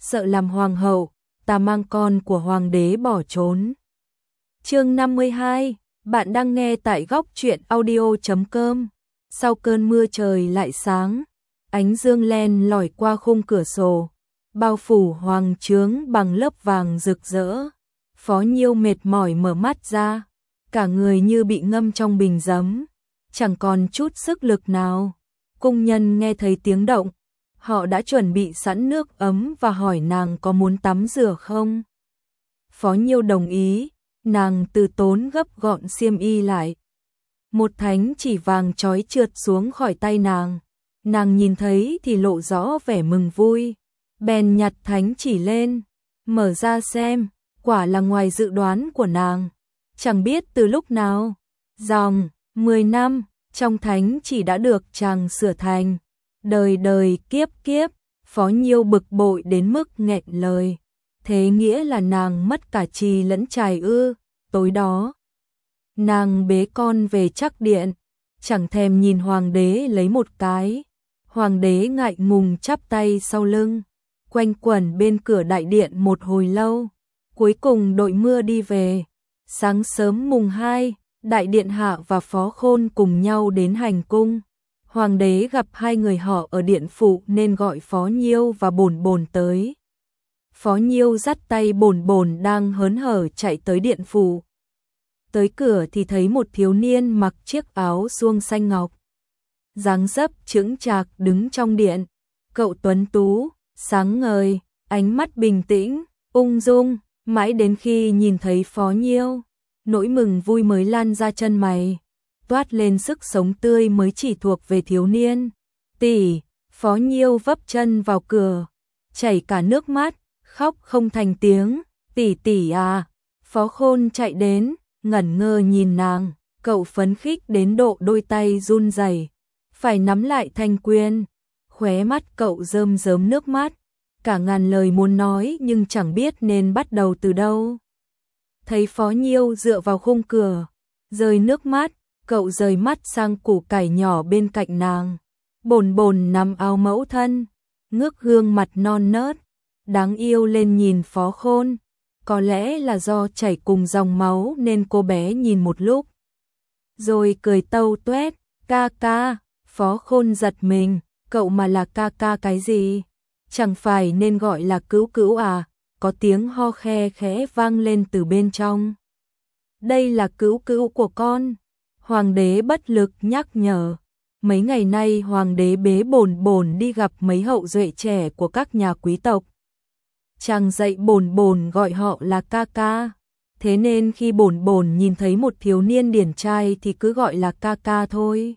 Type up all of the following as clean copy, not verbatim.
sợ làm hoàng hậu, ta mang con của hoàng đế bỏ trốn. Chương 52, bạn đang nghe tại góc truyện audio.com. Sau cơn mưa trời lại sáng, ánh dương len lỏi qua khung cửa sổ, bao phủ hoàng trướng bằng lớp vàng rực rỡ. Phó Nhiêu mệt mỏi mở mắt ra, cả người như bị ngâm trong bình giấm, chẳng còn chút sức lực nào. Cung nhân nghe thấy tiếng động, họ đã chuẩn bị sẵn nước ấm và hỏi nàng có muốn tắm rửa không. Phó Nhiêu đồng ý, nàng từ tốn gấp gọn xiêm y lại. Một thánh chỉ vàng chói trượt xuống khỏi tay nàng, nàng nhìn thấy thì lộ rõ vẻ mừng vui, bèn nhặt thánh chỉ lên, mở ra xem, quả là ngoài dự đoán của nàng. Chẳng biết từ lúc nào, dòng 10 năm, trong thánh chỉ đã được chàng sửa thành đời đời kiếp kiếp. Phó Nhiêu bực bội đến mức nghẹn lời. Thế nghĩa là nàng mất cả trì lẫn chài ư? Tối đó, nàng bế con về Trắc điện, chẳng thèm nhìn hoàng đế lấy một cái. Hoàng đế ngại ngùng chắp tay sau lưng, quanh quẩn bên cửa đại điện một hồi lâu, cuối cùng đội mưa đi về. Sáng sớm mùng 2, đại điện hạ và Phó Khôn cùng nhau đến hành cung. Hoàng đế gặp hai người họ ở điện phụ nên gọi Phó Nhiêu và Bổn Bổn tới. Phó Nhiêu dắt tay Bổn Bổn đang hớn hở chạy tới điện phụ. Tới cửa thì thấy một thiếu niên mặc chiếc áo suông xanh ngọc, dáng dấp chững chạc đứng trong điện. Cậu tuấn tú, sáng ngời, ánh mắt bình tĩnh, ung dung, mãi đến khi nhìn thấy Phó Nhiêu, nỗi mừng vui mới lan ra chân mày, toát lên sức sống tươi mới chỉ thuộc về thiếu niên. Tỷ, Phó Nhiêu vấp chân vào cửa, chảy cả nước mắt, khóc không thành tiếng. Tỷ tỷ à. Phó Khôn chạy đến, ngẩn ngơ nhìn nàng, cậu phấn khích đến độ đôi tay run rẩy, phải nắm lại thanh quyền. Khóe mắt cậu rơm rớm nước mắt, cả ngàn lời muốn nói nhưng chẳng biết nên bắt đầu từ đâu. Thấy Phó Nhiêu dựa vào khung cửa, rơi nước mắt, cậu rời mắt sang củ cải nhỏ bên cạnh nàng. Bổn Bổn nằm áo mẫu thân, ngước gương mặt non nớt, đáng yêu lên nhìn Phó Khôn. Có lẽ là do chảy cùng dòng máu nên cô bé nhìn một lúc, rồi cười tâu tuét, ca ca. Phó Khôn giật mình, cậu mà là ca ca cái gì? Chẳng phải nên gọi là cữu cữu à? Có tiếng ho khe khẽ vang lên từ bên trong. Đây là cữu cữu của con. Hoàng đế bất lực nhắc nhở. Mấy ngày nay hoàng đế bế Bổn Bổn đi gặp mấy hậu duệ trẻ của các nhà quý tộc. Chàng dạy Bổn Bổn gọi họ là ca ca. Thế nên khi Bổn Bổn nhìn thấy một thiếu niên điển trai thì cứ gọi là ca ca thôi.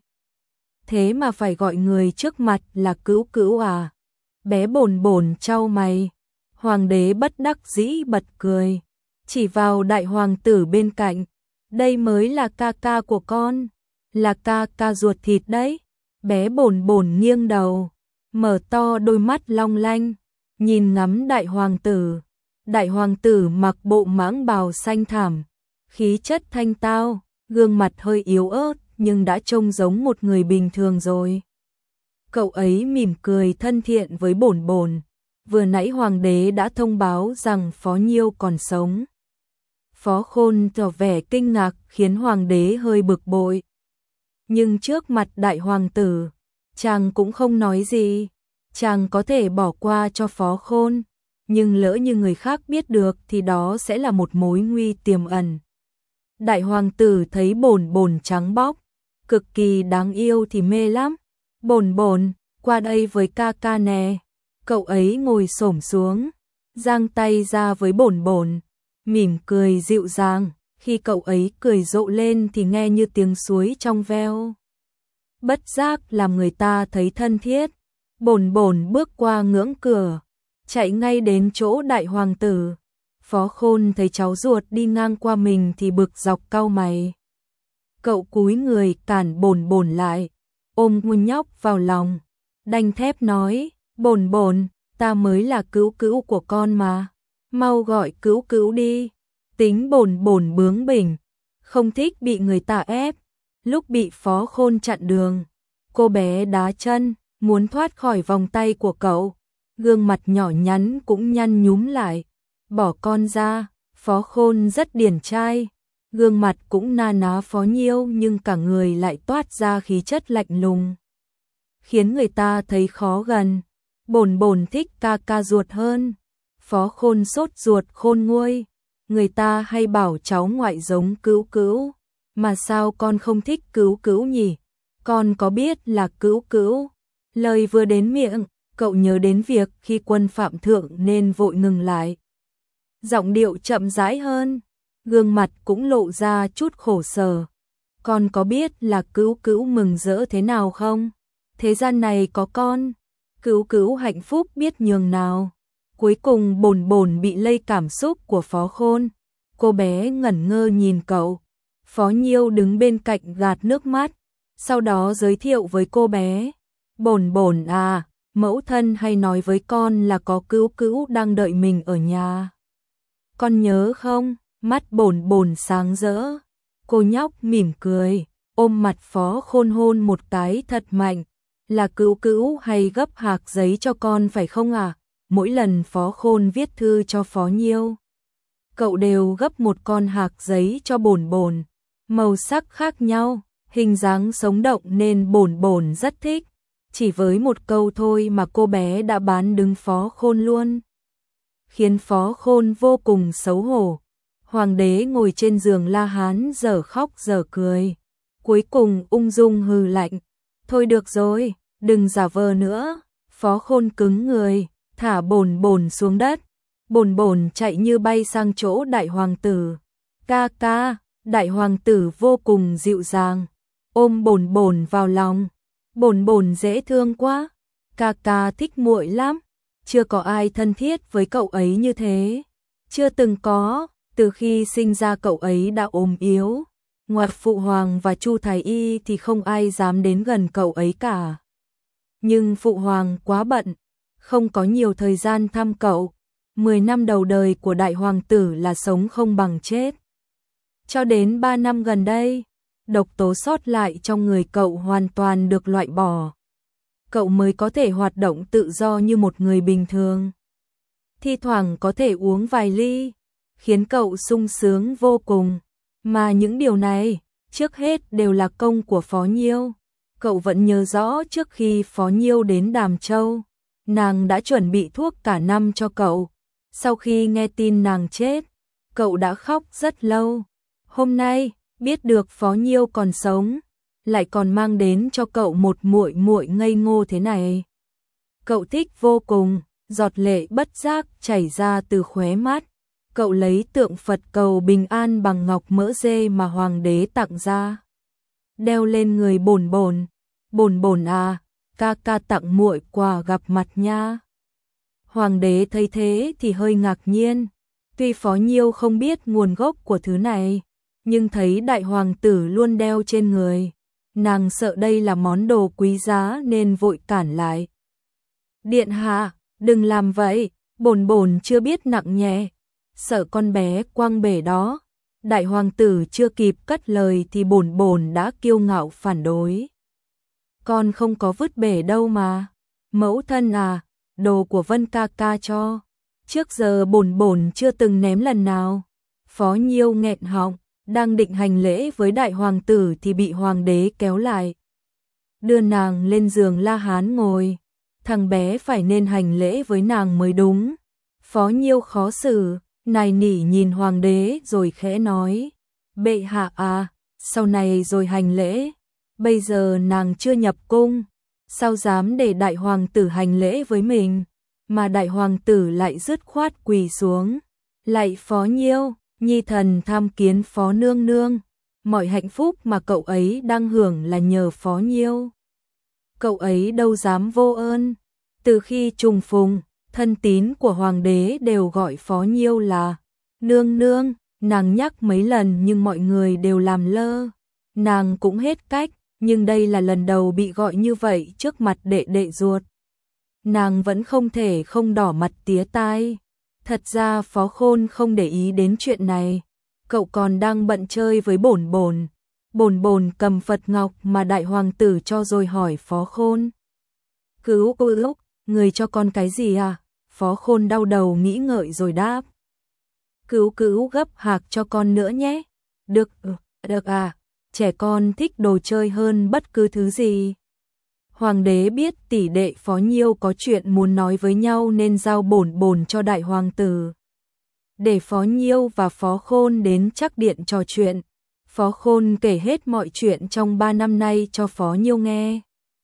Thế mà phải gọi người trước mặt là cữu cữu à? Bé Bổn Bổn chau mày. Hoàng đế bất đắc dĩ bật cười, chỉ vào đại hoàng tử bên cạnh. Đây mới là ca ca của con, là ca ca ruột thịt đấy. Bé Bổn Bổn nghiêng đầu, mở to đôi mắt long lanh, nhìn ngắm đại hoàng tử. Đại hoàng tử mặc bộ mãng bào xanh thẳm, khí chất thanh tao, gương mặt hơi yếu ớt nhưng đã trông giống một người bình thường rồi. Cậu ấy mỉm cười thân thiện với Bổn Bổn. Vừa nãy hoàng đế đã thông báo rằng Phó Nhiêu còn sống. Phó Khôn tỏ vẻ kinh ngạc khiến hoàng đế hơi bực bội. Nhưng trước mặt đại hoàng tử, chàng cũng không nói gì. Chàng có thể bỏ qua cho Phó Khôn, nhưng lỡ như người khác biết được thì đó sẽ là một mối nguy tiềm ẩn. Đại hoàng tử thấy Bổn Bổn trắng bóc, cực kỳ đáng yêu thì mê lắm. Bổn Bổn, qua đây với ca ca nè. Cậu ấy ngồi xổm xuống, giang tay ra với Bổn Bổn, mỉm cười dịu dàng. Khi cậu ấy cười rộ lên thì nghe như tiếng suối trong veo, bất giác làm người ta thấy thân thiết. Bổn Bổn bước qua ngưỡng cửa, chạy ngay đến chỗ đại hoàng tử. Phó Khôn thấy cháu ruột đi ngang qua mình thì bực dọc cau mày. Cậu cúi người cản Bổn Bổn lại, ôm ngun nhóc vào lòng, đanh thép nói, Bổn Bổn, ta mới là cữu cữu của con mà, mau gọi cữu cữu đi. Tính Bổn Bổn bướng bỉnh, không thích bị người ta ép. Lúc bị Phó Khôn chặn đường, cô bé đá chân, muốn thoát khỏi vòng tay của cậu. gương mặt nhỏ nhắn cũng nhăn nhúm lại. Bỏ con ra, Phó Khôn rất điển trai, gương mặt cũng na ná Phó Nhiêu nhưng cả người lại toát ra khí chất lạnh lùng, khiến người ta thấy khó gần. Bổn bổn thích ca ca ruột hơn. Phó Khôn sốt ruột khôn nguôi, người ta hay bảo cháu ngoại giống Cữu Cữu, mà sao con không thích Cữu Cữu nhỉ? Con có biết là Cữu Cữu? Lời vừa đến miệng, cậu nhớ đến việc khi Quân phạm thượng nên vội ngừng lại. Giọng điệu chậm rãi hơn, gương mặt cũng lộ ra chút khổ sở. Con có biết là Cữu Cữu mừng rỡ thế nào không? Thế gian này có con, Cữu Cữu hạnh phúc biết nhường nào. Cuối cùng bổn bổn bị lây cảm xúc của Phó Khôn. Cô bé ngẩn ngơ nhìn cậu. Phó Nhiêu đứng bên cạnh gạt nước mắt, sau đó giới thiệu với cô bé. Bổn bổn à, mẫu thân hay nói với con là có Cữu Cữu đang đợi mình ở nhà. Con nhớ không? Mắt bổn bổn sáng rỡ. Cô nhóc mỉm cười, ôm mặt Phó Khôn hôn một cái thật mạnh. Là Cữu Cữu hay gấp hạc giấy cho con phải không à? Mỗi lần Phó Khôn viết thư cho Phó Nhiêu, cậu đều gấp một con hạc giấy cho bổn bổn. Màu sắc khác nhau, hình dáng sống động nên bổn bổn rất thích. Chỉ với một câu thôi mà cô bé đã bán đứng Phó Khôn luôn, khiến Phó Khôn vô cùng xấu hổ. Hoàng đế ngồi trên giường La Hán dở khóc dở cười, cuối cùng ung dung hừ lạnh. Thôi được rồi, đừng giả vờ nữa. Phó Khôn cứng người, thả bổn bổn xuống đất. Bổn bổn chạy như bay sang chỗ đại hoàng tử. Ca ca, đại hoàng tử vô cùng dịu dàng, ôm bổn bổn vào lòng. Bổn bổn dễ thương quá, ca ca thích muội lắm. Chưa có ai thân thiết với cậu ấy như thế. Chưa từng có, từ khi sinh ra cậu ấy đã ốm yếu. Ngoài Phụ Hoàng và Chu Thái Y thì không ai dám đến gần cậu ấy cả. Nhưng Phụ Hoàng quá bận, không có nhiều thời gian thăm cậu. 10 năm đầu đời của đại hoàng tử là sống không bằng chết. Cho đến 3 năm gần đây, độc tố sót lại trong người cậu hoàn toàn được loại bỏ. Cậu mới có thể hoạt động tự do như một người bình thường. Thi thoảng có thể uống vài ly, khiến cậu sung sướng vô cùng. Mà những điều này, trước hết đều là công của Phó Nhiêu. Cậu vẫn nhớ rõ trước khi Phó Nhiêu đến Đàm Châu, nàng đã chuẩn bị thuốc cả năm cho cậu. Sau khi nghe tin nàng chết, cậu đã khóc rất lâu. Hôm nay, biết được Phó Nhiêu còn sống, lại còn mang đến cho cậu một muội muội ngây ngô thế này. Cậu thích vô cùng, giọt lệ bất giác chảy ra từ khóe mắt. Cậu lấy tượng Phật cầu bình an bằng ngọc mỡ dê mà hoàng đế tặng ra, đeo lên người bổn bổn. Bổn bổn à, ca ca tặng muội quà gặp mặt nha. Hoàng đế thấy thế thì hơi ngạc nhiên. Tuy Phó Nhiêu không biết nguồn gốc của thứ này, nhưng thấy đại hoàng tử luôn đeo trên người, nàng sợ đây là món đồ quý giá nên vội cản lại. Điện hạ, đừng làm vậy, bổn bổn chưa biết nặng nhẹ, sợ con bé quăng bể đó. Đại hoàng tử chưa kịp cất lời thì bổn bổn đã kiêu ngạo phản đối. Con không có vứt bể đâu mà. Mẫu thân à, đồ của Vân ca ca cho. Trước giờ bổn bổn chưa từng ném lần nào. Phó Nhiêu nghẹn họng, đang định hành lễ với đại hoàng tử thì bị hoàng đế kéo lại, đưa nàng lên giường La Hán ngồi. Thằng bé phải nên hành lễ với nàng mới đúng. Phó Nhiêu khó xử, nài nỉ nhìn hoàng đế rồi khẽ nói. Bệ hạ à, sau này rồi hành lễ. Bây giờ nàng chưa nhập cung, sao dám để đại hoàng tử hành lễ với mình. Mà đại hoàng tử lại dứt khoát quỳ xuống. Lạy Phó Nhiêu, nhi thần tham kiến Phó nương nương. Mọi hạnh phúc mà cậu ấy đang hưởng là nhờ Phó Nhiêu. Cậu ấy đâu dám vô ơn. Từ khi trùng phùng, thân tín của hoàng đế đều gọi Phó Nhiêu là nương nương. Nàng nhắc mấy lần nhưng mọi người đều làm lơ. Nàng cũng hết cách, nhưng đây là lần đầu bị gọi như vậy trước mặt đệ đệ ruột. Nàng vẫn không thể không đỏ mặt tía tai. Thật ra Phó Khôn không để ý đến chuyện này. Cậu còn đang bận chơi với bổn bổn. Bổn bổn cầm Phật ngọc mà đại hoàng tử cho rồi hỏi Phó Khôn. Cữu cữu, người cho con cái gì à? Phó Khôn đau đầu nghĩ ngợi rồi đáp. Cữu cữu gấp hạc cho con nữa nhé. Được, được à, trẻ con thích đồ chơi hơn bất cứ thứ gì. Hoàng đế biết tỷ đệ Phó Nhiêu có chuyện muốn nói với nhau nên giao bổn bổn cho đại hoàng tử. Để Phó Nhiêu và Phó Khôn đến Trắc Điện trò chuyện. Phó Khôn kể hết mọi chuyện trong 3 năm nay cho Phó Nhiêu nghe.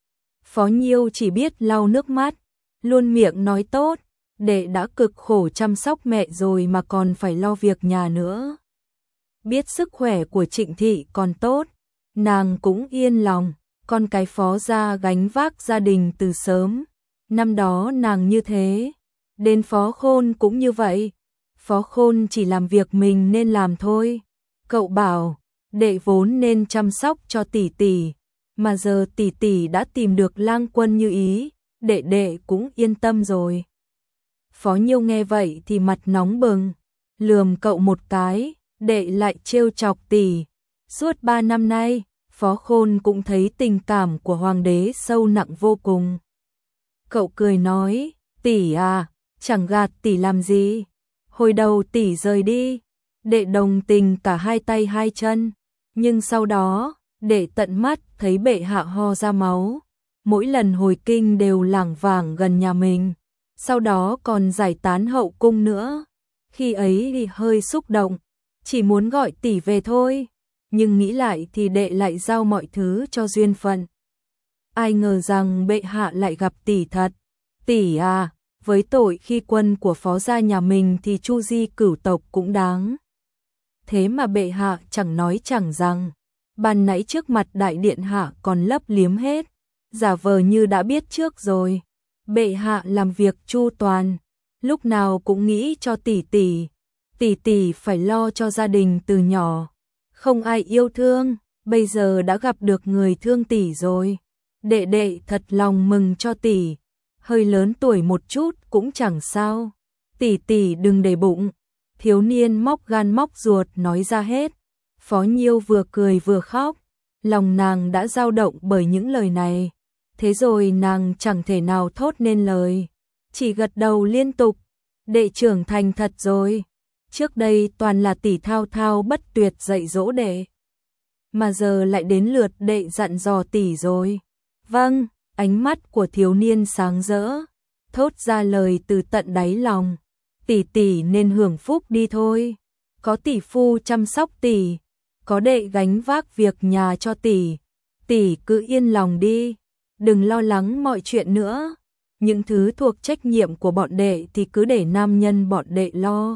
Phó Nhiêu chỉ biết lau nước mắt, luôn miệng nói tốt, đệ đã cực khổ chăm sóc mẹ rồi mà còn phải lo việc nhà nữa. Biết sức khỏe của Trịnh thị còn tốt, nàng cũng yên lòng, con cái Phó gia gánh vác gia đình từ sớm. Năm đó nàng như thế, đến Phó Khôn cũng như vậy. Phó Khôn chỉ làm việc mình nên làm thôi. Cậu bảo, đệ vốn nên chăm sóc cho tỷ tỷ, mà giờ tỷ tỷ đã tìm được lang quân như ý, đệ cũng yên tâm rồi. Phó Nhiêu nghe vậy thì mặt nóng bừng, lườm cậu một cái, đệ lại trêu chọc tỷ. Suốt 3 năm nay, Phó Khôn cũng thấy tình cảm của hoàng đế sâu nặng vô cùng. Cậu cười nói, tỷ à, chẳng gạt tỷ làm gì. Hồi đầu tỷ rời đi, đệ đồng tình cả hai tay hai chân, nhưng sau đó, đệ tận mắt thấy bệ hạ ho ra máu. Mỗi lần hồi kinh đều lảng vảng gần nhà mình, sau đó còn giải tán hậu cung nữa. Khi ấy thì hơi xúc động, chỉ muốn gọi tỷ về thôi, nhưng nghĩ lại thì đệ lại giao mọi thứ cho duyên phận. Ai ngờ rằng bệ hạ lại gặp tỷ thật. Tỷ à, với tội khi quân của Phó gia nhà mình thì chu di cửu tộc cũng đáng. Thế mà bệ hạ chẳng nói chẳng rằng, ban nãy trước mặt đại điện hạ còn lấp liếm hết, giả vờ như đã biết trước rồi. Bệ hạ làm việc chu toàn, lúc nào cũng nghĩ cho tỷ tỷ phải lo cho gia đình từ nhỏ. Không ai yêu thương, bây giờ đã gặp được người thương tỷ rồi. Đệ thật lòng mừng cho tỷ, hơi lớn tuổi một chút cũng chẳng sao. Tỷ đừng để bụng. Thiếu niên móc gan móc ruột nói ra hết. Phó Nhiêu vừa cười vừa khóc, lòng nàng đã dao động bởi những lời này. Thế rồi nàng chẳng thể nào thốt nên lời, chỉ gật đầu liên tục. Đệ trưởng thành thật rồi, trước đây toàn là tỷ thao thao bất tuyệt dạy dỗ đệ, mà giờ lại đến lượt đệ dặn dò tỷ rồi. Vâng, ánh mắt của thiếu niên sáng rỡ, thốt ra lời từ tận đáy lòng. Tỷ nên hưởng phúc đi thôi, có tỷ phu chăm sóc tỷ, có đệ gánh vác việc nhà cho tỷ cứ yên lòng đi, đừng lo lắng mọi chuyện nữa. Những thứ thuộc trách nhiệm của bọn đệ thì cứ để nam nhân bọn đệ lo.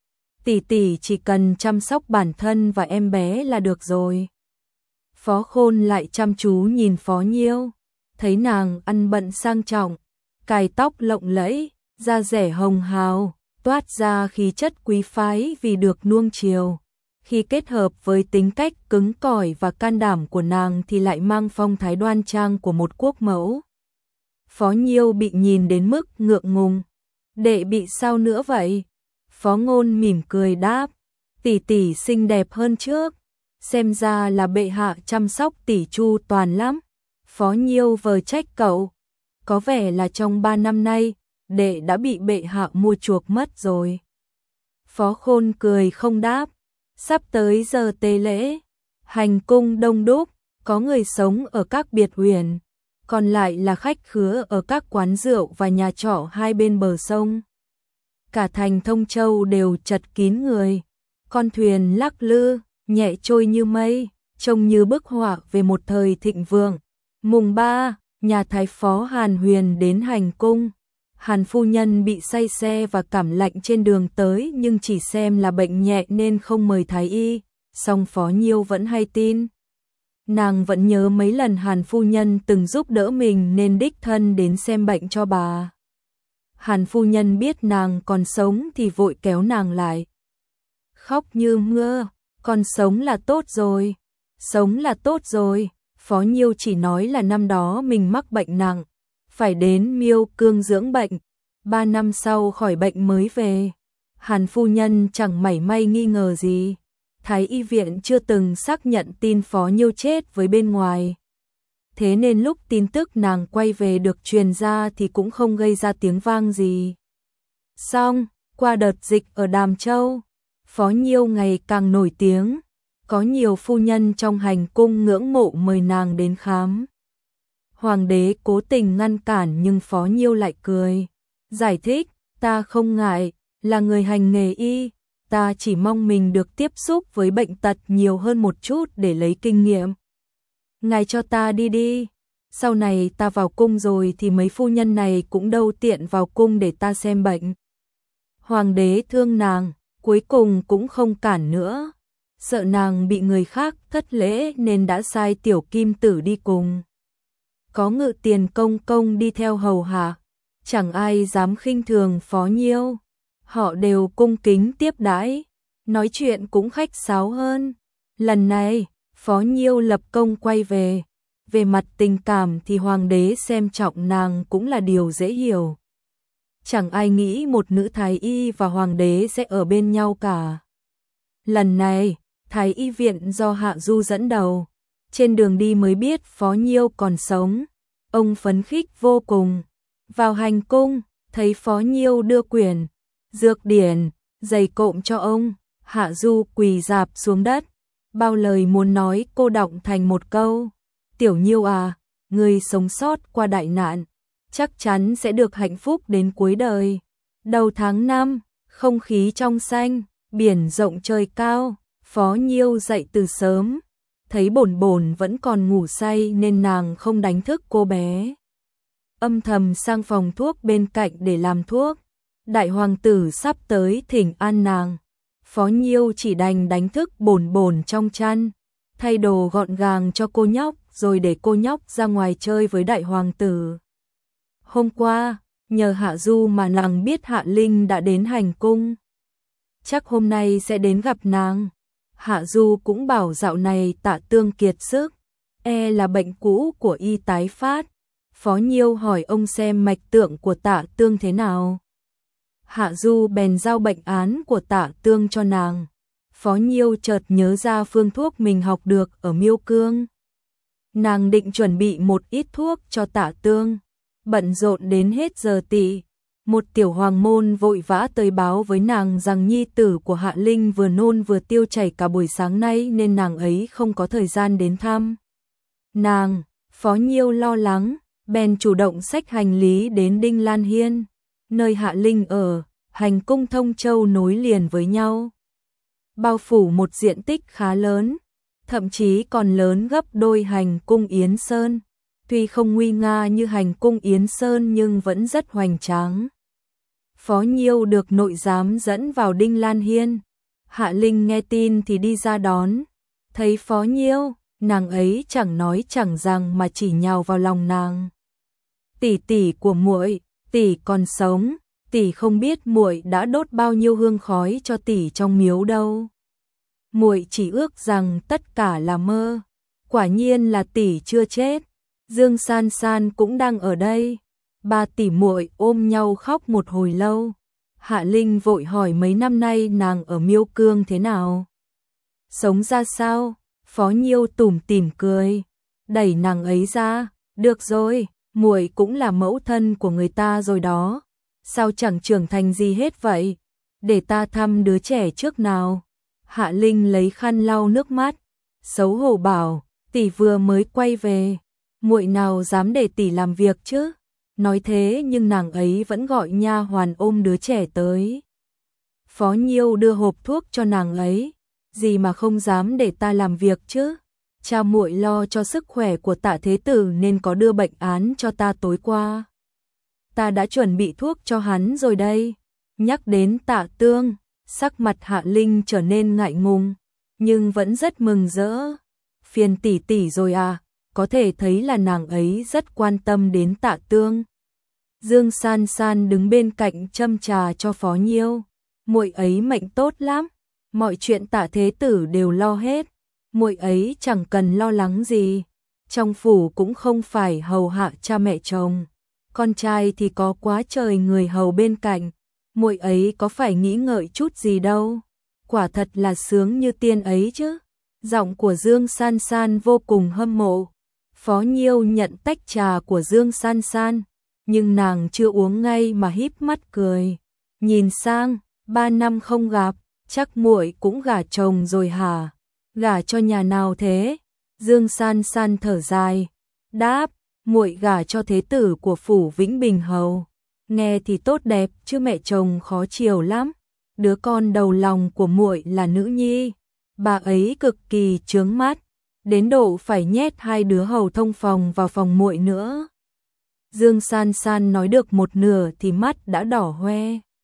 Tỷ chỉ cần chăm sóc bản thân và em bé là được rồi. Phó Khôn lại chăm chú nhìn Phó Nhiêu, thấy nàng ăn bận sang trọng, cài tóc lộng lẫy, da dẻ hồng hào, toát ra khí chất quý phái vì được nuông chiều. Khi kết hợp với tính cách cứng cỏi và can đảm của nàng thì lại mang phong thái đoan trang của một quốc mẫu. Phó Nhiêu bị nhìn đến mức ngượng ngùng. Đệ bị sao nữa vậy? Phó Ngôn mỉm cười đáp, tỷ xinh đẹp hơn trước, xem ra là bệ hạ chăm sóc tỷ chu toàn lắm. Phó Nhiêu vờ trách cậu, có vẻ là trong 3 năm nay, đệ đã bị bệ hạ mua chuộc mất rồi. Phó Khôn cười không đáp, sắp tới giờ tế lễ, hành cung đông đúc, có người sống ở các biệt uyển, còn lại là khách khứa ở các quán rượu và nhà trọ hai bên bờ sông. Cả thành Thông Châu đều chật kín người, con thuyền lắc lư, nhẹ trôi như mây, trông như bức họa về một thời thịnh vượng. Mùng 3, nhà thái phó Hàn Huyền đến hành cung. Hàn phu nhân bị say xe và cảm lạnh trên đường tới nhưng chỉ xem là bệnh nhẹ nên không mời thái y, song Phó Nhiêu vẫn hay tin. Nàng vẫn nhớ mấy lần Hàn phu nhân từng giúp đỡ mình nên đích thân đến xem bệnh cho bà. Hàn phu nhân biết nàng còn sống thì vội kéo nàng lại. Khóc như mưa, còn sống là tốt rồi, sống là tốt rồi. Phó Nhiêu chỉ nói là năm đó mình mắc bệnh nặng, phải đến Miêu Cương dưỡng bệnh, 3 năm sau khỏi bệnh mới về. Hàn phu nhân chẳng mảy may nghi ngờ gì. Thái y viện chưa từng xác nhận tin Phó Nhiêu chết với bên ngoài. thế nên lúc tin tức nàng quay về được truyền ra thì cũng không gây ra tiếng vang gì. Xong, qua đợt dịch ở Đàm Châu, Phó Nhiêu ngày càng nổi tiếng, có nhiều phu nhân trong hành cung ngưỡng mộ mời nàng đến khám. Hoàng đế cố tình ngăn cản nhưng Phó Nhiêu lại cười, giải thích, ta không ngại, là người hành nghề y, ta chỉ mong mình được tiếp xúc với bệnh tật nhiều hơn một chút để lấy kinh nghiệm. Ngài cho ta đi đi, sau này ta vào cung rồi thì mấy phu nhân này cũng đâu tiện vào cung để ta xem bệnh. Hoàng đế thương nàng, cuối cùng cũng không cản nữa, sợ nàng bị người khác thất lễ nên đã sai tiểu kim tử đi cùng. Có Ngự Tiền công công đi theo hầu hạ, chẳng ai dám khinh thường Phó Nhiêu, họ đều cung kính tiếp đãi, nói chuyện cũng khách sáo hơn. Lần này, Phó Nhiêu lập công quay về mặt tình cảm thì hoàng đế xem trọng nàng cũng là điều dễ hiểu. Chẳng ai nghĩ một nữ thái y và hoàng đế sẽ ở bên nhau cả. Lần này, thái y viện do Hạ Du dẫn đầu, trên đường đi mới biết Phó Nhiêu còn sống, ông phấn khích vô cùng. Vào hành cung, thấy Phó Nhiêu đưa quyển, dược điển, giày cộm cho ông, Hạ Du quỳ rạp xuống đất, bao lời muốn nói cô đọng thành một câu, Tiểu Nhiêu à, người sống sót qua đại nạn, chắc chắn sẽ được hạnh phúc đến cuối đời. Đầu tháng 5, không khí trong xanh, biển rộng trời cao, Phó Nhiêu dậy từ sớm, thấy Bổn Bổn vẫn còn ngủ say nên nàng không đánh thức cô bé. Âm thầm sang phòng thuốc bên cạnh để làm thuốc, đại hoàng tử sắp tới thỉnh an nàng. Phó Nhiêu chỉ đành đánh thức Bổn Bổn trong chăn, thay đồ gọn gàng cho cô nhóc rồi để cô nhóc ra ngoài chơi với đại hoàng tử. Hôm qua, nhờ Hạ Du mà nàng biết Hạ Linh đã đến hành cung. Chắc hôm nay sẽ đến gặp nàng. Hạ Du cũng bảo dạo này Tạ Tương kiệt sức, là bệnh cũ của y tái phát. Phó Nhiêu hỏi ông xem mạch tượng của Tạ Tương thế nào. Hạ Du bèn giao bệnh án của Tạ Tương cho nàng. Phó Nhiêu chợt nhớ ra phương thuốc mình học được ở Miêu Cương. Nàng định chuẩn bị một ít thuốc cho Tạ Tương, bận rộn đến hết giờ tỵ. Một tiểu hoàng môn vội vã tới báo với nàng rằng nhi tử của Hạ Linh vừa nôn vừa tiêu chảy cả buổi sáng nay nên nàng ấy không có thời gian đến thăm. Nàng, Phó Nhiêu lo lắng, bèn chủ động xách hành lý đến Đinh Lan Hiên, nơi Hạ Linh ở, hành cung Thông Châu nối liền với nhau. Bao phủ một diện tích khá lớn, thậm chí còn lớn gấp đôi hành cung Yến Sơn. Tuy không nguy nga như hành cung Yến Sơn nhưng vẫn rất hoành tráng. Phó Nhiêu được nội giám dẫn vào Đinh Lan Hiên. Hạ Linh nghe tin thì đi ra đón. Thấy Phó Nhiêu, nàng ấy chẳng nói chẳng rằng mà chỉ nhào vào lòng nàng. Tỷ tỷ của muội, tỷ còn sống, tỷ không biết muội đã đốt bao nhiêu hương khói cho tỷ trong miếu đâu. Muội chỉ ước rằng tất cả là mơ. Quả nhiên là tỷ chưa chết. Dương San San cũng đang ở đây. Ba tỷ muội ôm nhau khóc một hồi lâu. Hạ Linh vội hỏi mấy năm nay nàng ở Miêu Cương thế nào, sống ra sao. Phó Nhiêu tủm tỉm cười, đẩy nàng ấy ra, được rồi, muội cũng là mẫu thân của người ta rồi đó, sao chẳng trưởng thành gì hết vậy, để ta thăm đứa trẻ trước nào. Hạ Linh lấy khăn lau nước mắt, xấu hổ bảo, tỷ vừa mới quay về, muội nào dám để tỷ làm việc chứ. Nói thế nhưng nàng ấy vẫn gọi nha hoàn ôm đứa trẻ tới. Phó Nhiêu đưa hộp thuốc cho nàng ấy, gì mà không dám để ta làm việc chứ. Cha muội lo cho sức khỏe của Tạ Thế Tử nên có đưa bệnh án cho ta tối qua. Ta đã chuẩn bị thuốc cho hắn rồi đây. Nhắc đến Tạ Tương, sắc mặt Hạ Linh trở nên ngại ngùng, nhưng vẫn rất mừng rỡ. Phiền tỷ tỷ rồi à, có thể thấy là nàng ấy rất quan tâm đến Tạ Tương. Dương San San đứng bên cạnh châm trà cho Phó Nhiêu. Muội ấy mệnh tốt lắm, mọi chuyện Tạ Thế Tử đều lo hết, muội ấy chẳng cần lo lắng gì. Trong phủ cũng không phải hầu hạ cha mẹ chồng, con trai thì có quá trời người hầu bên cạnh, muội ấy có phải nghĩ ngợi chút gì đâu. Quả thật là sướng như tiên ấy chứ. Giọng của Dương San San vô cùng hâm mộ. Phó Nhiêu nhận tách trà của Dương San San, nhưng nàng chưa uống ngay mà híp mắt cười. Nhìn sang, 3 năm không gặp, chắc muội cũng gả chồng rồi hả? Gả cho nhà nào thế? Dương San San thở dài, đáp, muội gả cho thế tử của phủ Vĩnh Bình Hầu. Nghe thì tốt đẹp chứ mẹ chồng khó chiều lắm. Đứa con đầu lòng của muội là nữ nhi, bà ấy cực kỳ chướng mắt, đến độ phải nhét 2 đứa hầu thông phòng vào phòng muội nữa. Dương San San nói được một nửa thì mắt đã đỏ hoe,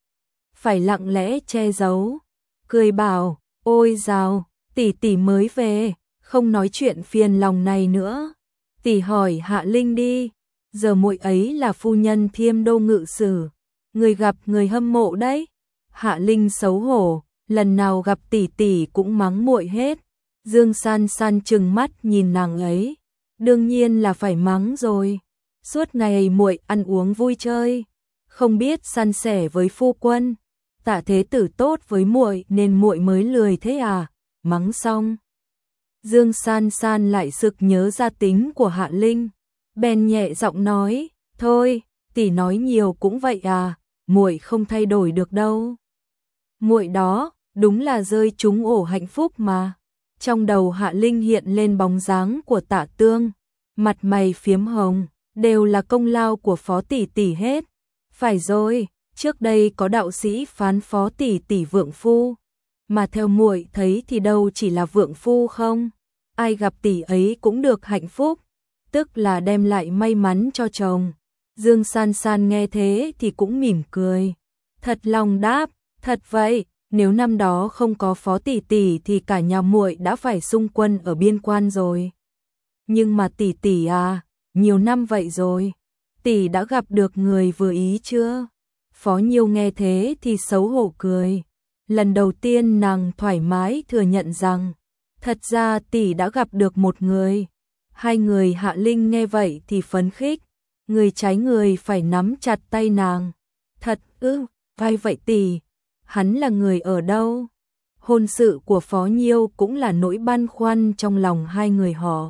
phải lặng lẽ che giấu, cười bảo, ôi dào, tỷ tỷ mới về, không nói chuyện phiền lòng này nữa. Tỷ hỏi Hạ Linh đi, giờ muội ấy là phu nhân Thiêm Đô ngự sử, người gặp người hâm mộ đấy. Hạ Linh xấu hổ, lần nào gặp tỷ tỷ cũng mắng muội hết. Dương San San trừng mắt nhìn nàng ấy, đương nhiên là phải mắng rồi. Suốt ngày muội ăn uống vui chơi, không biết san sẻ với phu quân. Tạ thế tử tốt với muội nên muội mới lười thế à? Mắng xong, Dương San San lại sực nhớ ra tính của Hạ Linh, bèn nhẹ giọng nói, thôi, tỷ nói nhiều cũng vậy à, muội không thay đổi được đâu. Muội đó, đúng là rơi trúng ổ hạnh phúc mà. Trong đầu Hạ Linh hiện lên bóng dáng của Tạ Tương, mặt mày phiếm hồng, đều là công lao của Phó tỷ tỷ hết. Phải rồi, trước đây có đạo sĩ phán Phó tỷ tỷ vượng phu, mà theo muội thấy thì đâu chỉ là vượng phu không, ai gặp tỷ ấy cũng được hạnh phúc, tức là đem lại may mắn cho chồng. Dương San San nghe thế thì cũng mỉm cười, thật lòng đáp, thật vậy, nếu năm đó không có Phó tỷ tỷ thì cả nhà muội đã phải xung quân ở biên quan rồi. Nhưng mà tỷ tỷ à, nhiều năm vậy rồi, tỷ đã gặp được người vừa ý chưa? Phó Nhiêu nghe thế thì xấu hổ cười. Lần đầu tiên nàng thoải mái thừa nhận rằng, thật ra tỷ đã gặp được một người. Hai người. Hạ Linh nghe vậy thì phấn khích, người trái người phải nắm chặt tay nàng. Thật ư, vai vậy tỷ, hắn là người ở đâu? Hôn sự của Phó Nhiêu cũng là nỗi băn khoăn trong lòng hai người họ.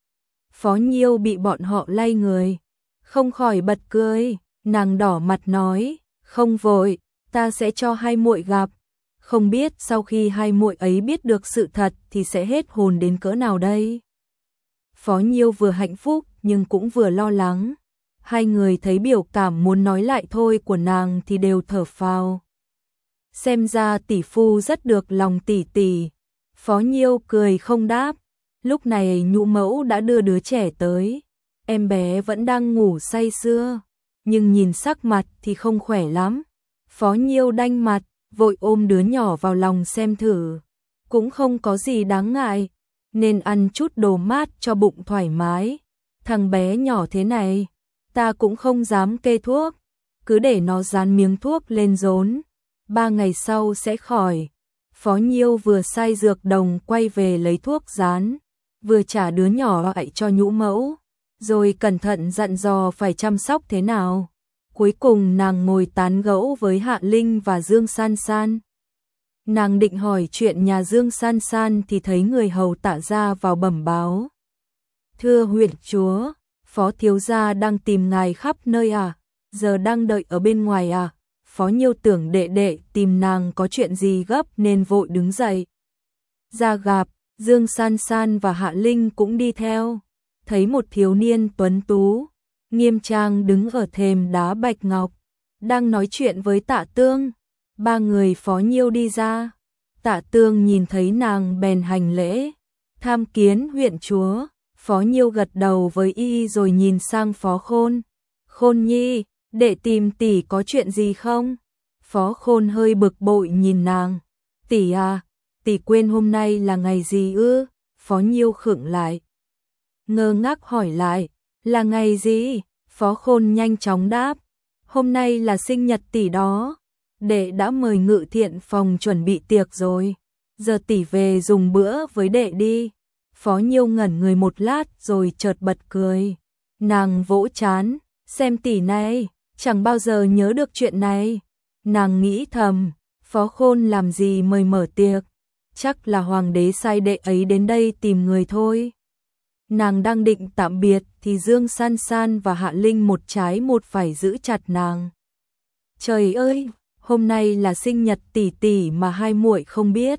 Phó Nhiêu bị bọn họ lay người, không khỏi bật cười, nàng đỏ mặt nói, không vội, ta sẽ cho hai muội gặp. Không biết sau khi hai muội ấy biết được sự thật thì sẽ hết hồn đến cỡ nào đây. Phó Nhiêu vừa hạnh phúc nhưng cũng vừa lo lắng. Hai người thấy biểu cảm muốn nói lại thôi của nàng thì đều thở phào. Xem ra tỷ phu rất được lòng tỷ tỷ. Phó Nhiêu cười không đáp. Lúc này Nhũ mẫu đã đưa đứa trẻ tới. Em bé vẫn đang ngủ say sưa, nhưng nhìn sắc mặt thì không khỏe lắm. Phó Nhiêu đanh mặt, vội ôm đứa nhỏ vào lòng xem thử. Cũng không có gì đáng ngại, nên ăn chút đồ mát cho bụng thoải mái. Thằng bé nhỏ thế này, ta cũng không dám kê thuốc, cứ để nó dán miếng thuốc lên rốn. 3 ngày sau sẽ khỏi. Phó Nhiêu vừa sai dược đồng quay về lấy thuốc dán, vừa trả đứa nhỏ lại cho Nhũ mẫu, rồi cẩn thận dặn dò phải chăm sóc thế nào. Cuối cùng nàng ngồi tán gẫu với Hạ Linh và Dương San San. Nàng định hỏi chuyện nhà Dương San San thì thấy người hầu Tạ gia vào bẩm báo. Thưa huyện chúa, Phó thiếu gia đang tìm ngài khắp nơi à, giờ đang đợi ở bên ngoài à. Phó Nhiêu tưởng đệ đệ tìm nàng có chuyện gì gấp nên vội đứng dậy ra gặp. Dương San San và Hạ Linh cũng đi theo, thấy một thiếu niên tuấn tú, nghiêm trang đứng ở thềm đá bạch ngọc, đang nói chuyện với Tạ Tương. 3 người Phó Nhiêu đi ra, Tạ Tương nhìn thấy nàng bèn hành lễ, tham kiến huyện chúa. Phó Nhiêu gật đầu với y rồi nhìn sang Phó Khôn. Khôn nhi, đệ tìm tỷ có chuyện gì không? Phó Khôn hơi bực bội nhìn nàng. Tỷ à, tỷ quên hôm nay là ngày gì ư? Phó Nhiêu khựng lại, ngơ ngác hỏi lại, là ngày gì? Phó Khôn nhanh chóng đáp, hôm nay là sinh nhật tỷ đó. Đệ đã mời Ngự Thiện phòng chuẩn bị tiệc rồi, giờ tỷ về dùng bữa với đệ đi. Phó Nhiêu ngẩn người một lát rồi chợt bật cười. Nàng vỗ trán, xem tỷ này, chẳng bao giờ nhớ được chuyện này. Nàng nghĩ thầm, Phó Khôn làm gì mời mở tiệc, chắc là hoàng đế sai đệ ấy đến đây tìm người thôi. Nàng đang định tạm biệt thì Dương San San và Hạ Linh một trái một phải giữ chặt nàng. Trời ơi, hôm nay là sinh nhật tỷ tỷ mà hai muội không biết.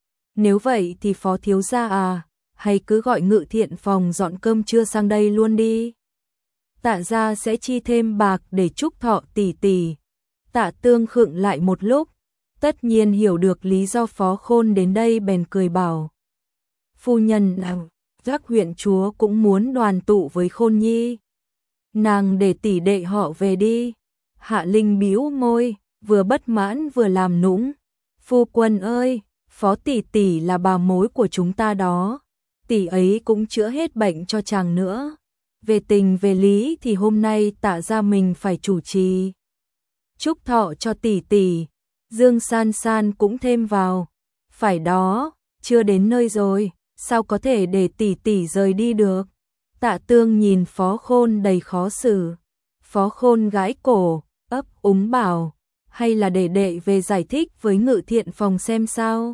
Nếu vậy thì Phó thiếu gia à, hay cứ gọi Ngự Thiện phòng dọn cơm trưa sang đây luôn đi. Tạ gia sẽ chi thêm bạc để chúc thọ tỷ tỷ. Tạ Tương khựng lại một lúc, tất nhiên hiểu được lý do Phó Khôn đến đây bèn cười bảo. Phu nhân các huyện chúa cũng muốn đoàn tụ với Khôn nhi. Nàng để tỷ đệ họ về đi. Hạ Linh bĩu môi, vừa bất mãn vừa làm nũng. Phu quân ơi, Phó tỷ tỷ là bà mối của chúng ta đó. Tỷ ấy cũng chữa hết bệnh cho chàng nữa. Về tình về lý thì hôm nay Tạ gia mình phải chủ trì. Chúc thọ cho tỷ tỷ. Dương San San cũng thêm vào. Phải đó, chưa đến nơi rồi, sao có thể để tỷ tỷ rời đi được. Tạ Tương nhìn Phó Khôn đầy khó xử. Phó Khôn gãi cổ, ấp úng bảo, hay là để đệ về giải thích với Ngự Thiện phòng xem sao.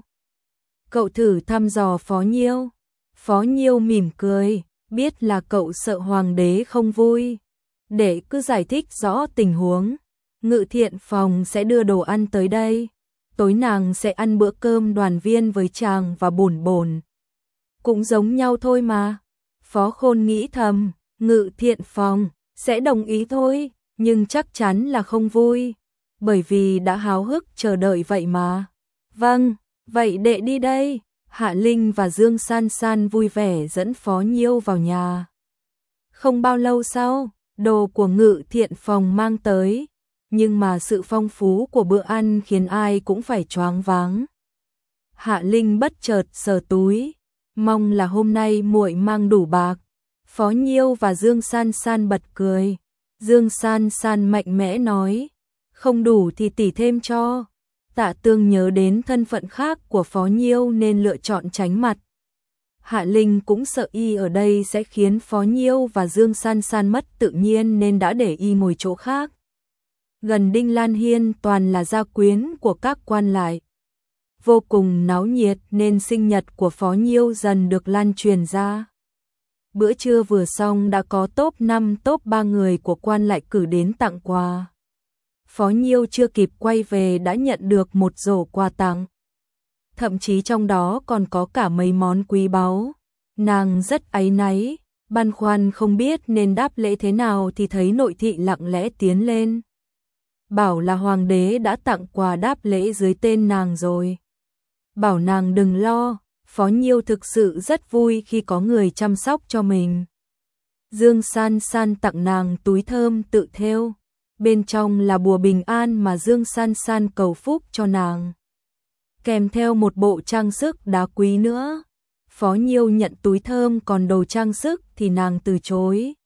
Cậu thử thăm dò Phó Nhiêu. Phó Nhiêu mỉm cười, biết là cậu sợ hoàng đế không vui. Để cứ giải thích rõ tình huống. Ngự Thiện phòng sẽ đưa đồ ăn tới đây. Tối nàng sẽ ăn bữa cơm đoàn viên với chàng và bổn bổn. Cũng giống nhau thôi mà. Phó Khôn nghĩ thầm, Ngự Thiện phòng sẽ đồng ý thôi, nhưng chắc chắn là không vui. Bởi vì đã háo hức chờ đợi vậy mà. Vâng, vậy đệ đi đây. Hạ Linh và Dương San San vui vẻ dẫn Phó Nhiêu vào nhà. Không bao lâu sau, đồ của Ngự Thiện phòng mang tới, nhưng mà sự phong phú của bữa ăn khiến ai cũng phải choáng váng. Hạ Linh bất chợt sờ túi, mong là hôm nay muội mang đủ bạc. Phó Nhiêu và Dương San San bật cười. Dương San San mạnh mẽ nói, không đủ thì tỷ thêm cho. Tạ Tương nhớ đến thân phận khác của Phó Nhiêu nên lựa chọn tránh mặt. Hạ Linh cũng sợ y ở đây sẽ khiến Phó Nhiêu và Dương San San mất tự nhiên nên đã để y ngồi chỗ khác. Gần Đinh Lan Hiên toàn là gia quyến của các quan lại. Vô cùng náo nhiệt nên sinh nhật của Phó Nhiêu dần được lan truyền ra. Bữa trưa vừa xong đã có top 5 top 3 người của quan lại cử đến tặng quà. Phó Nhiêu chưa kịp quay về đã nhận được một rổ quà tặng. Thậm chí trong đó còn có cả mấy món quý báu. Nàng rất áy náy, băn khoăn không biết nên đáp lễ thế nào thì thấy nội thị lặng lẽ tiến lên. Bảo là hoàng đế đã tặng quà đáp lễ dưới tên nàng rồi. Bảo nàng đừng lo, Phó Nhiêu thực sự rất vui khi có người chăm sóc cho mình. Dương San San tặng nàng túi thơm tự thêu. Bên trong là bùa bình an mà Dương San San cầu phúc cho nàng. Kèm theo một bộ trang sức đá quý nữa. Phó Nhiêu nhận túi thơm còn đồ trang sức thì nàng từ chối.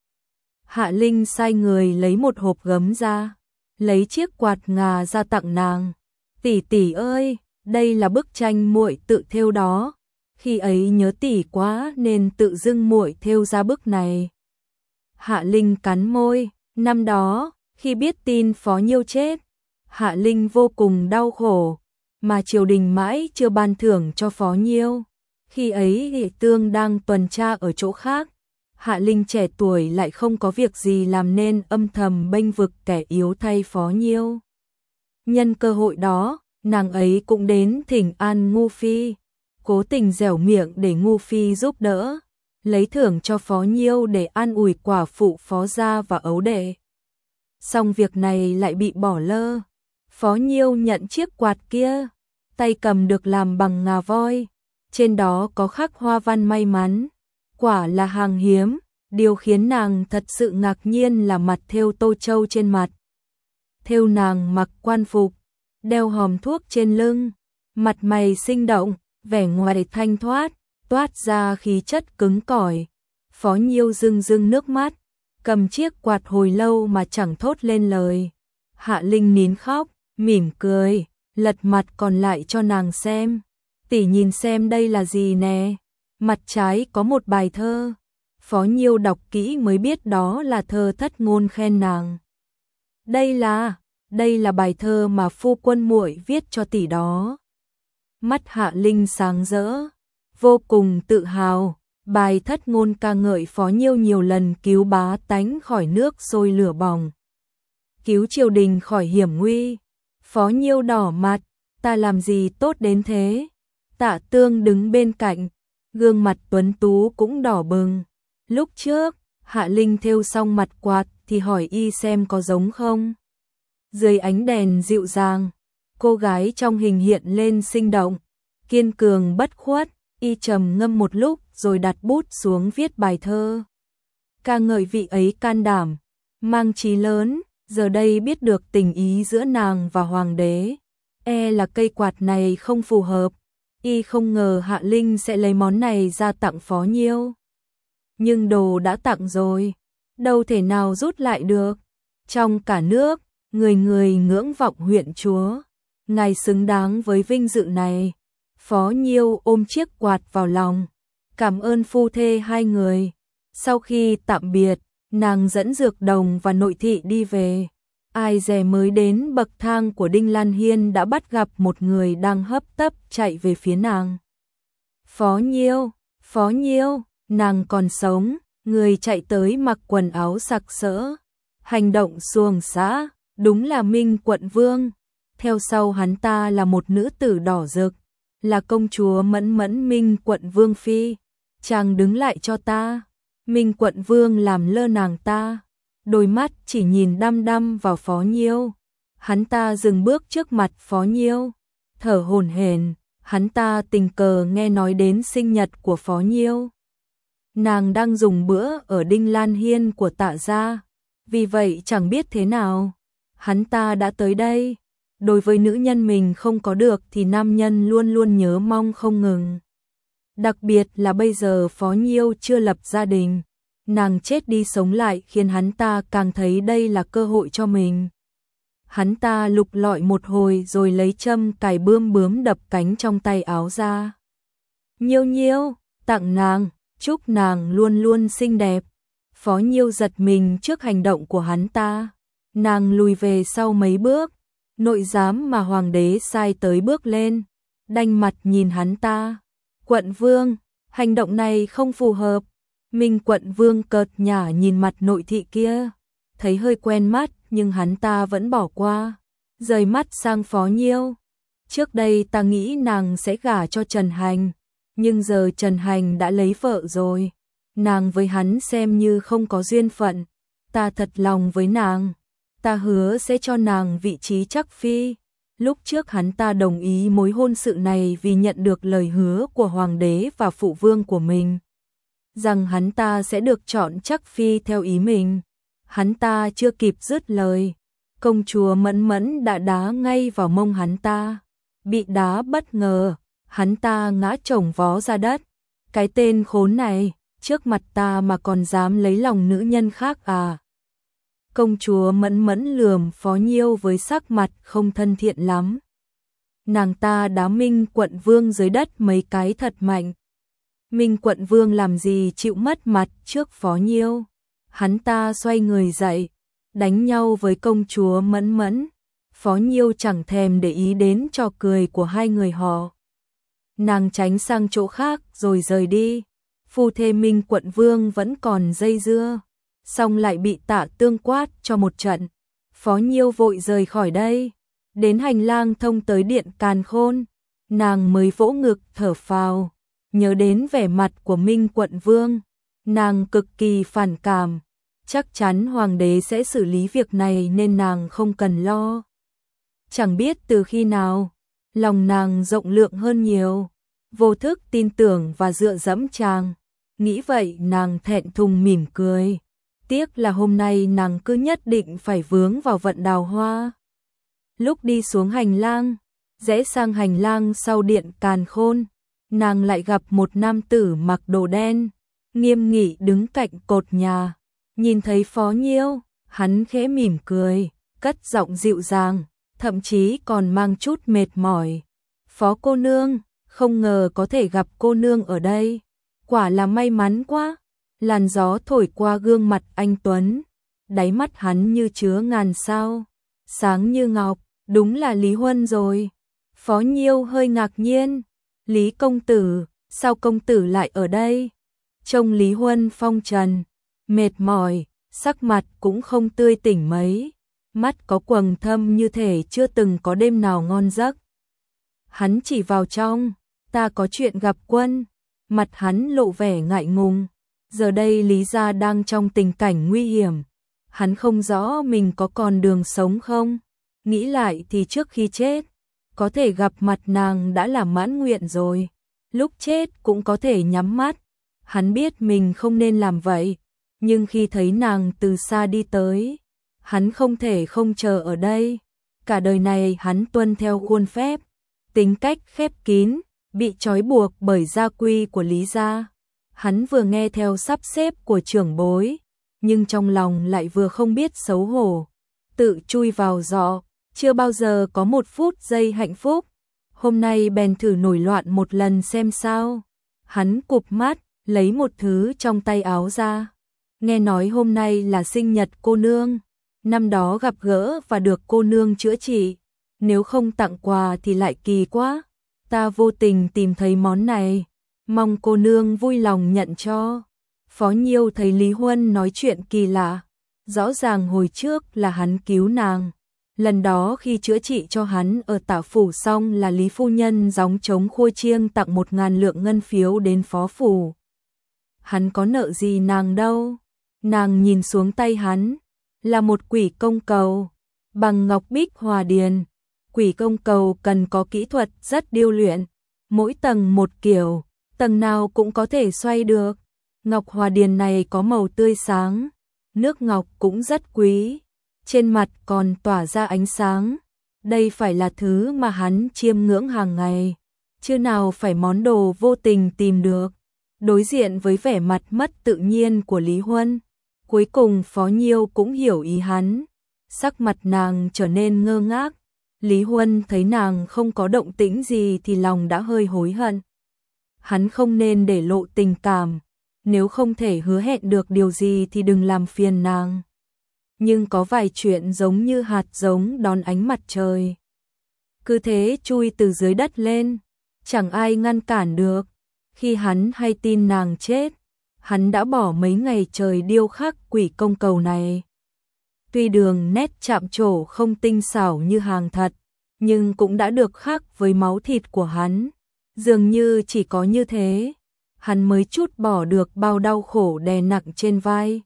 Hạ Linh sai người lấy một hộp gấm ra, lấy chiếc quạt ngà ra tặng nàng. Tỷ tỷ ơi, đây là bức tranh muội tự thêu đó. Khi ấy nhớ tỷ quá nên tự dưng muội thêu ra bức này. Hạ Linh cắn môi, năm đó, khi biết tin Phó Nhiêu chết, Hạ Linh vô cùng đau khổ, mà triều đình mãi chưa ban thưởng cho Phó Nhiêu. Khi ấy Hệ Tương đang tuần tra ở chỗ khác, Hạ Linh trẻ tuổi lại không có việc gì làm nên âm thầm bênh vực kẻ yếu thay Phó Nhiêu. Nhân cơ hội đó, nàng ấy cũng đến thỉnh an Ngu Phi, cố tình dẻo miệng để Ngu Phi giúp đỡ, lấy thưởng cho Phó Nhiêu để an ủi quả phụ Phó gia và ấu đệ. Xong việc này lại bị bỏ lơ. Phó Nhiêu nhận chiếc quạt kia, tay cầm được làm bằng ngà voi, trên đó có khắc hoa văn may mắn, quả là hàng hiếm. Điều khiến nàng thật sự ngạc nhiên là mặt thêu tô châu trên mặt. Thêu nàng mặc quan phục, đeo hòm thuốc trên lưng, mặt mày sinh động, vẻ ngoài thanh thoát, toát ra khí chất cứng cỏi. Phó Nhiêu rưng rưng nước mắt, cầm chiếc quạt hồi lâu mà chẳng thốt lên lời. Hạ Linh nín khóc, mỉm cười, lật mặt còn lại cho nàng xem. Tỷ nhìn xem đây là gì nè. Mặt trái có một bài thơ. Phó Nhiêu đọc kỹ mới biết đó là thơ thất ngôn khen nàng. Đây là bài thơ mà phu quân muội viết cho tỷ đó. Mắt Hạ Linh sáng rỡ, vô cùng tự hào, Bài thất ngôn ca ngợi Phó Nhiêu nhiều lần cứu bá tánh khỏi nước sôi lửa bỏng, cứu triều đình khỏi hiểm nguy. Phó Nhiêu đỏ mặt, ta làm gì tốt đến thế? Tạ Tương đứng bên cạnh, gương mặt tuấn tú cũng đỏ bừng. Lúc trước, Hạ Linh thêu xong mặt quạt thì hỏi y xem có giống không. Dưới ánh đèn dịu dàng, cô gái trong hình hiện lên sinh động, kiên cường bất khuất. Y trầm ngâm một lúc rồi đặt bút xuống viết bài thơ. Ca ngợi vị ấy can đảm, mang chí lớn, giờ đây biết được tình ý giữa nàng và hoàng đế. Là cây quạt này không phù hợp. Y không ngờ Hạ Linh sẽ lấy món này ra tặng Phó Nhiêu. Nhưng đồ đã tặng rồi, đâu thể nào rút lại được. Trong cả nước, người người ngưỡng vọng huyện chúa. Ngài xứng đáng với vinh dự này. Phó Nhiêu ôm chiếc quạt vào lòng, cảm ơn phu thê hai người. Sau khi tạm biệt, nàng dẫn Dược Đồng và nội thị đi về. Ai dè mới đến bậc thang của Đinh Lan Hiên đã bắt gặp một người đang hấp tấp chạy về phía nàng. Phó Nhiêu, nàng còn sống. Người chạy tới mặc quần áo sặc sỡ, hành động xuồng xã, đúng là Minh Quận Vương. Theo sau hắn ta là một nữ tử đỏ rực, là công chúa Mẫn Mẫn Minh Quận Vương phi. Chàng đứng lại cho ta. Minh Quận Vương làm lơ nàng ta, đôi mắt chỉ nhìn đăm đăm vào Phó Nhiêu. Hắn ta dừng bước trước mặt Phó Nhiêu, thở hổn hển. Hắn ta tình cờ nghe nói đến sinh nhật của Phó Nhiêu. Nàng đang dùng bữa ở Đinh Lan Hiên của Tạ gia, vì vậy chẳng biết thế nào. Hắn ta đã tới đây. Đối với nữ nhân mình không có được thì nam nhân luôn luôn nhớ mong không ngừng. Đặc biệt là bây giờ Phó Nhiêu chưa lập gia đình, nàng chết đi sống lại khiến hắn ta càng thấy đây là cơ hội cho mình. Hắn ta lục lọi một hồi rồi lấy châm cài bươm bướm đập cánh trong tay áo ra. Nhiêu, tặng nàng, chúc nàng luôn luôn xinh đẹp. Phó Nhiêu giật mình trước hành động của hắn ta. Nàng lùi về sau mấy bước. Nội giám mà hoàng đế sai tới bước lên, đanh mặt nhìn hắn ta. Quận Vương, hành động này không phù hợp. Minh Quận Vương cợt nhả nhìn mặt nội thị kia, thấy hơi quen mắt nhưng hắn ta vẫn bỏ qua, rời mắt sang Phó Nhiêu. Trước đây ta nghĩ nàng sẽ gả cho Trần Hành, nhưng giờ Trần Hành đã lấy vợ rồi, nàng với hắn xem như không có duyên phận. Ta thật lòng với nàng, ta hứa sẽ cho nàng vị trí chắc phi. Lúc trước hắn ta đồng ý mối hôn sự này vì nhận được lời hứa của hoàng đế và phụ vương của mình, rằng hắn ta sẽ được chọn chắc phi theo ý mình. Hắn ta chưa kịp dứt lời, công chúa Mẫn Mẫn đã đá ngay vào mông hắn ta. Bị đá bất ngờ, hắn ta ngã chồng vó ra đất. Cái tên khốn này, trước mặt ta mà còn dám lấy lòng nữ nhân khác à? Công chúa Mẫn Mẫn lườm Phó Nhiêu với sắc mặt không thân thiện lắm. Nàng ta đá Minh Quận Vương dưới đất mấy cái thật mạnh. Minh Quận Vương làm gì chịu mất mặt trước Phó Nhiêu. Hắn ta xoay người dậy, đánh nhau với công chúa Mẫn Mẫn. Phó Nhiêu chẳng thèm để ý đến trò cười của hai người họ. Nàng tránh sang chỗ khác rồi rời đi. Phu thê Minh Quận Vương vẫn còn dây dưa, xong lại bị Tạ Tương quát cho một trận. Phó Nhiêu vội rời khỏi đây, đến hành lang thông tới điện Càn Khôn, nàng mới vỗ ngực thở phào, nhớ đến vẻ mặt của Minh Quận Vương, nàng cực kỳ phản cảm, chắc chắn hoàng đế sẽ xử lý việc này nên nàng không cần lo. Chẳng biết từ khi nào, lòng nàng rộng lượng hơn nhiều, vô thức tin tưởng và dựa dẫm chàng. Nghĩ vậy nàng thẹn thùng mỉm cười. Tiếc là hôm nay nàng cứ nhất định phải vướng vào vận đào hoa. Lúc đi xuống hành lang, rẽ sang hành lang sau điện Càn Khôn, nàng lại gặp một nam tử mặc đồ đen, nghiêm nghị đứng cạnh cột nhà. Nhìn thấy Phó Nhiêu, hắn khẽ mỉm cười, cất giọng dịu dàng, thậm chí còn mang chút mệt mỏi. Phó cô nương, không ngờ có thể gặp cô nương ở đây, quả là may mắn quá. Làn gió thổi qua gương mặt anh tuấn, đáy mắt hắn như chứa ngàn sao, sáng như ngọc, đúng là Lý Huân rồi. Phó Nhiêu hơi ngạc nhiên, Lý công tử, sao công tử lại ở đây? Trông Lý Huân phong trần, mệt mỏi, sắc mặt cũng không tươi tỉnh mấy, mắt có quầng thâm như thể chưa từng có đêm nào ngon giấc. Hắn chỉ vào trong, ta có chuyện gặp Quân, mặt hắn lộ vẻ ngại ngùng. Giờ đây Lý gia đang trong tình cảnh nguy hiểm, hắn không rõ mình có còn đường sống không. Nghĩ lại thì trước khi chết, có thể gặp mặt nàng đã là mãn nguyện rồi. Lúc chết cũng có thể nhắm mắt. Hắn biết mình không nên làm vậy, nhưng khi thấy nàng từ xa đi tới, hắn không thể không chờ ở đây. Cả đời này hắn tuân theo khuôn phép, tính cách khép kín, bị trói buộc bởi gia quy của Lý gia. Hắn vừa nghe theo sắp xếp của trưởng bối, nhưng trong lòng lại vừa không biết xấu hổ, tự chui vào giỏ, chưa bao giờ có một phút giây hạnh phúc. Hôm nay bèn thử nổi loạn một lần xem sao. Hắn cụp mắt, lấy một thứ trong tay áo ra. Nghe nói hôm nay là sinh nhật cô nương, năm đó gặp gỡ và được cô nương chữa trị, nếu không tặng quà thì lại kỳ quá. Ta vô tình tìm thấy món này, mong cô nương vui lòng nhận cho. Phó Nhiêu thấy Lý Huân nói chuyện kỳ lạ, rõ ràng hồi trước là hắn cứu nàng. Lần đó khi chữa trị cho hắn ở Tả phủ xong là Lý phu nhân gióng trống khua chiêng tặng 1.000 lượng ngân phiếu đến phó phủ. Hắn có nợ gì nàng đâu. Nàng nhìn xuống tay hắn, là một quỷ công cầu, bằng ngọc bích hòa điền. Quỷ công cầu cần có kỹ thuật rất điêu luyện, mỗi tầng một kiểu, tầng nào cũng có thể xoay được. Ngọc hòa điền này có màu tươi sáng, nước ngọc cũng rất quý, trên mặt còn tỏa ra ánh sáng. Đây phải là thứ mà hắn chiêm ngưỡng hàng ngày, chứ nào phải món đồ vô tình tìm được. Đối diện với vẻ mặt mất tự nhiên của Lý Huân, cuối cùng Phó Nhiêu cũng hiểu ý hắn, sắc mặt nàng trở nên ngơ ngác. Lý Huân thấy nàng không có động tĩnh gì thì lòng đã hơi hối hận. Hắn không nên để lộ tình cảm, nếu không thể hứa hẹn được điều gì thì đừng làm phiền nàng. Nhưng có vài chuyện giống như hạt giống đón ánh mặt trời, cứ thế chui từ dưới đất lên, chẳng ai ngăn cản được. Khi hắn hay tin nàng chết, hắn đã bỏ mấy ngày trời điêu khắc quỷ công cầu này. Tuy đường nét chạm trổ không tinh xảo như hàng thật, nhưng cũng đã được khắc với máu thịt của hắn. Dường như chỉ có như thế, hắn mới trút bỏ được bao đau khổ đè nặng trên vai.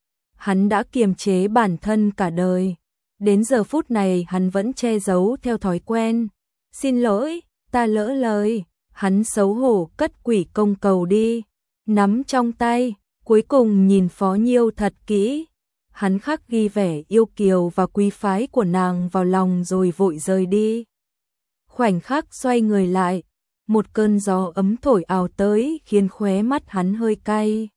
Hắn đã kiềm chế bản thân cả đời, đến giờ phút này hắn vẫn che giấu theo thói quen. Xin lỗi, ta lỡ lời. Hắn xấu hổ cất quỷ công cầu đi, nắm trong tay, cuối cùng nhìn Phó Nhiêu thật kỹ. Hắn khắc ghi vẻ yêu kiều và quý phái của nàng vào lòng rồi vội rời đi. Khoảnh khắc xoay người lại, một cơn gió ấm thổi ào tới khiến khóe mắt hắn hơi cay.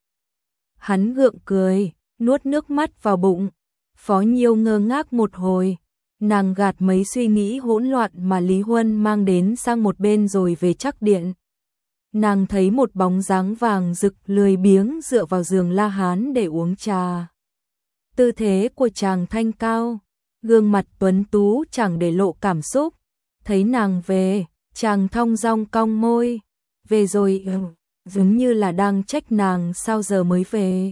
Hắn gượng cười, nuốt nước mắt vào bụng. Phó Nhiêu ngơ ngác một hồi, nàng gạt mấy suy nghĩ hỗn loạn mà Lý Huân mang đến sang một bên rồi về trắc điện. Nàng thấy một bóng dáng vàng rực lười biếng dựa vào giường La Hán để uống trà. Tư thế của chàng thanh cao, gương mặt tuấn tú chẳng để lộ cảm xúc. Thấy nàng về, chàng thong dong cong môi, về rồi, giống như là đang trách nàng sao giờ mới về.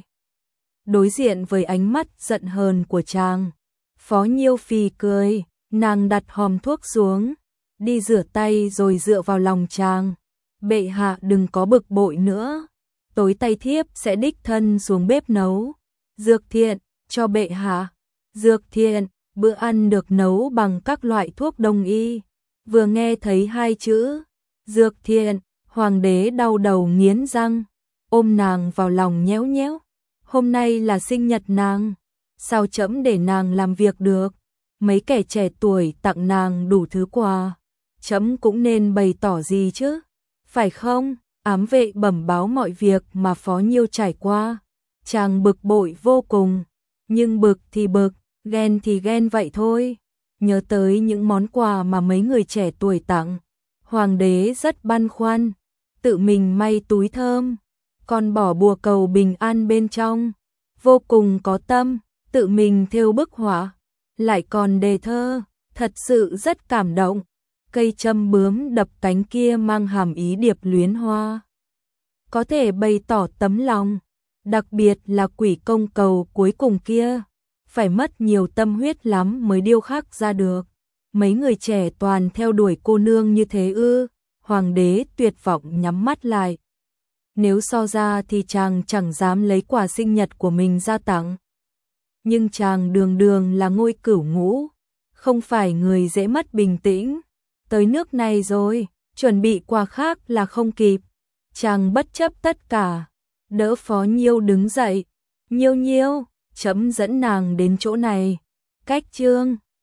Đối diện với ánh mắt giận hờn của chàng, Phó Nhiêu phì cười, nàng đặt hòm thuốc xuống, đi rửa tay rồi dựa vào lòng chàng. Bệ hạ đừng có bực bội nữa, tối tay thiếp sẽ đích thân xuống bếp nấu. Dược thiện, cho bệ hạ. Dược thiện, bữa ăn được nấu bằng các loại thuốc đông y. Vừa nghe thấy hai chữ dược thiện, hoàng đế đau đầu nghiến răng, ôm nàng vào lòng nhéo nhéo. Hôm nay là sinh nhật nàng, sao trẫm để nàng làm việc được? Mấy kẻ trẻ tuổi tặng nàng đủ thứ quà, trẫm cũng nên bày tỏ gì chứ, phải không? Ám vệ bẩm báo mọi việc mà Phó Nhiêu trải qua, chàng bực bội vô cùng, nhưng bực thì bực, ghen thì ghen vậy thôi. Nhớ tới những món quà mà mấy người trẻ tuổi tặng, hoàng đế rất băn khoăn, tự mình may túi thơm, còn bỏ bùa cầu bình an bên trong, vô cùng có tâm, tự mình thêu bức họa, lại còn đề thơ, thật sự rất cảm động. Cây châm bướm đập cánh kia mang hàm ý điệp luyến hoa. có thể bày tỏ tấm lòng, đặc biệt là quỷ công cầu cuối cùng kia, phải mất nhiều tâm huyết lắm mới điêu khắc ra được. Mấy người trẻ toàn theo đuổi cô nương như thế ư? Hoàng đế tuyệt vọng nhắm mắt lại. Nếu so ra thì chàng chẳng dám lấy quà sinh nhật của mình ra tặng. Nhưng chàng đường đường là ngôi cửu ngũ, không phải người dễ mất bình tĩnh. Tới nước này rồi, chuẩn bị quà khác là không kịp. Chàng bất chấp tất cả, đỡ Phó Nhiêu đứng dậy. Nhiêu nhiêu, trẫm dẫn nàng đến chỗ này. Cách chương